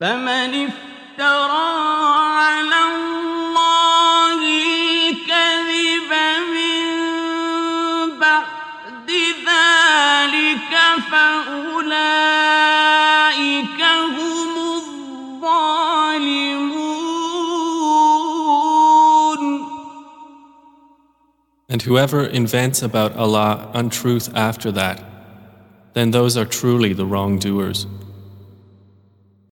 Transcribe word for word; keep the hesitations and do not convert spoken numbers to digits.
فمن افترى على الله الكذب من بعد ذلك فأولئك هم الظالمون. And whoever invents about Allah untruth after that, then those are truly the wrongdoers.